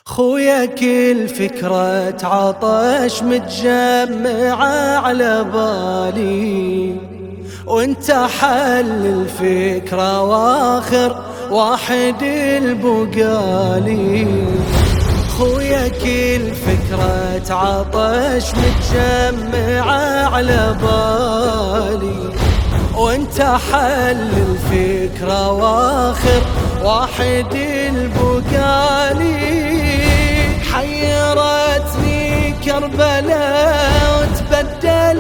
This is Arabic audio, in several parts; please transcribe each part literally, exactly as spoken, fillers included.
خويا كل فكرة عطش متجمعة على بالي، وانت حل الفكرة واخر واحد البقالي. خويا كل فكرة عطش متجمعة على بالي، وانت حل الفكرة واخر واحد البقالي. حيرتني كربلاء وتبدل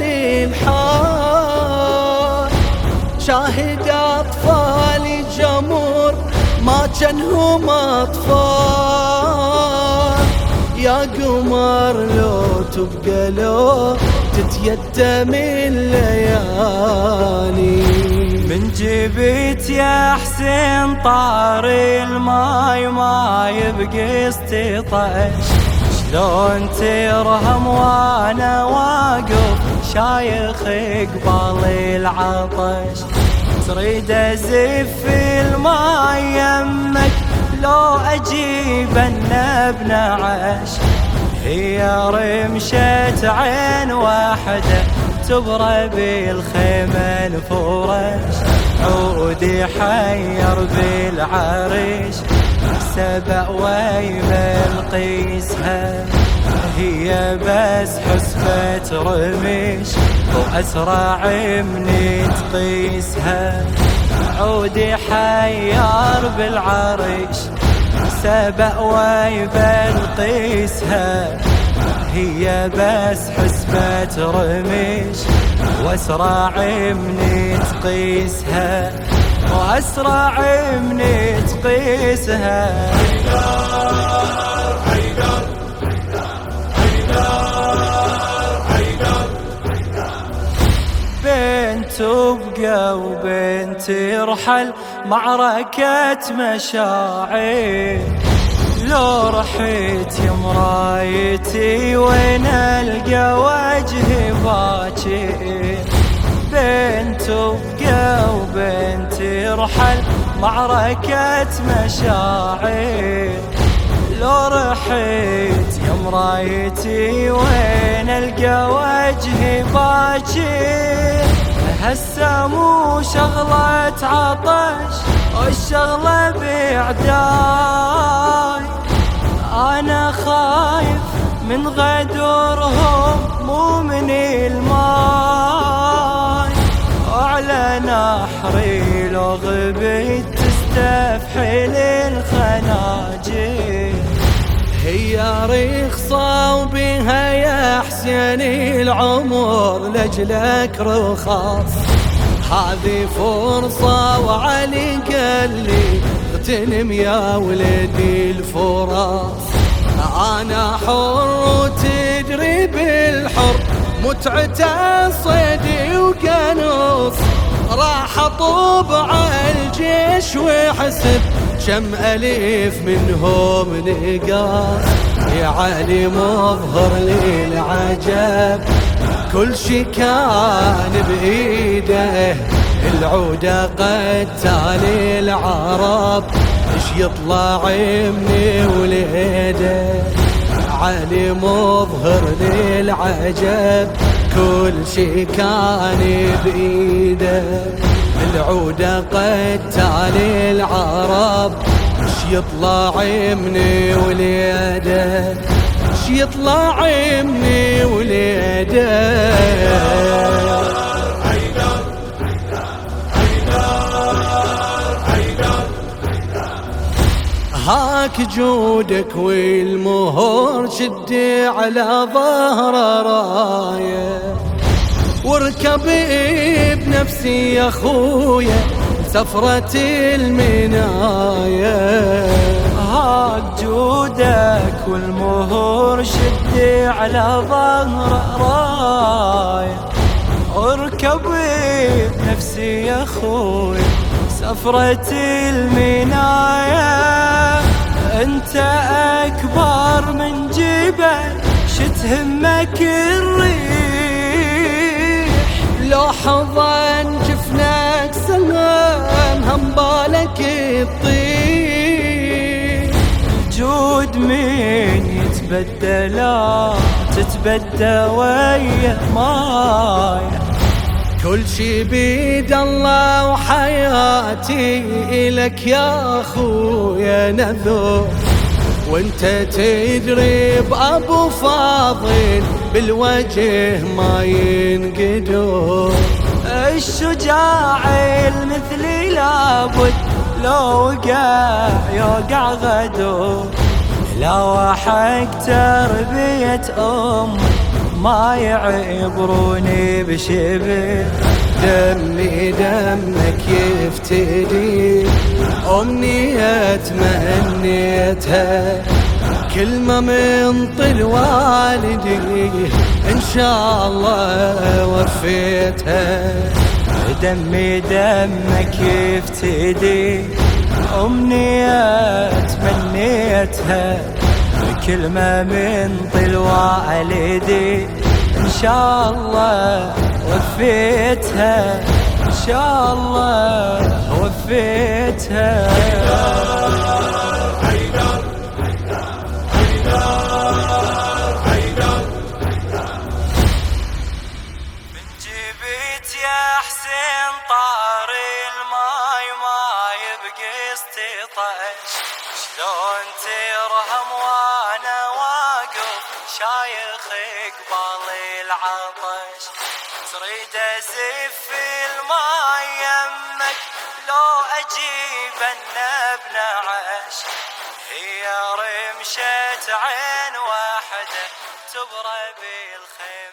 الحال، شاهد أطفالي جمور ما جنهم أطفال. يا قمر لو تبقى لو تتيتم الليالي، من جبت يا حسين طار الماي ما يبقى استطاش. شلون ترهم وانا واقف شايخ قبال العطش، تريد ازف الماي يمك لو اجيب النبن عش. هي رمشة عين واحدة تبرى بالخيمة الفرش، عودي حير بالعريش سبأ ويمل قيسها. هي بس حسبة رميش وأسرع من تقيسها، عودي حير بالعريش سبأ ويمل قيسها. هي بس حسبة رميش واسرع من تقيسها، واسرع من تقيسها. حيدر حيدر بنت تبقى وبنت ترحل معركة مشاعر. لو رحيت يا مرايتي وين القى وجهي باكر. بنت تبقى وبنت ترحل معركة مشاعر. لو رحيت يا مرايتي وين القى وجهي باكر. هسه مو شغلة عطش والشغلة بعداي، أنا خايف من غدرهم مو من الماي. وعلى نحري لو غبيت تستفحل الخناجر. هي رخصة وبها يا حسين العمر لجلك رخاص. هذه فرصة وعلي قال لي اغتنم يا ولدي الفرص. أنا حر وتدري بالحر متعته صيد وقنص. راح أطوب على الجيش وحسب شم أليف منهم نقاص. يا علي مظهر لي العجب كل شي كان بإيده. العودة قتال العرب اش يطلع من وليده. علي مظهر لي العجب كل شي كان بإيده. العودة قتال العرب اش يطلع من وليده. اش يطلع من وليده. حيدر حيدر هاك جودك والمهور شدي على ظهر رايه. واركب بنفسي يا خويا سفرة المناية. هاك جودك والمهور شدي على ظهر رايه. اركب بنفسي يا خوي سفرة المناية. انت اكبر من جبل شتهمك الريح. لو حضن جفنك سلام هم بالك تطير. جود ود مين يتبدل تتبدى ويا ماي. كل شي بيد الله وحياتي إلك يا أخويا نذور، وانت تدري بأبو فاضل بالوجه ما ينقدر. الشجاع المثلي لابد لو وقع يوقع غدو، لا حق تربية أم ما يعبروني بشبه. دمي دمك يفتدي أمنية تمنيتها، كلمة من طل والدي إن شاء الله وفيتها. دمي دمك يفتدي أمنية تمنيتها، كلمة من طل والدي إن شاء الله وفيتها، إن شاء الله وفيتها. من جبت يا حسين طاري الماي ما يبقى استطاش، شلون ترهم وانا واقف شايخ قبال العطش. تريد ازف الماي يمك لو اجيب النبن عش، هي رمشة عين واحدة تبرى بالخيم.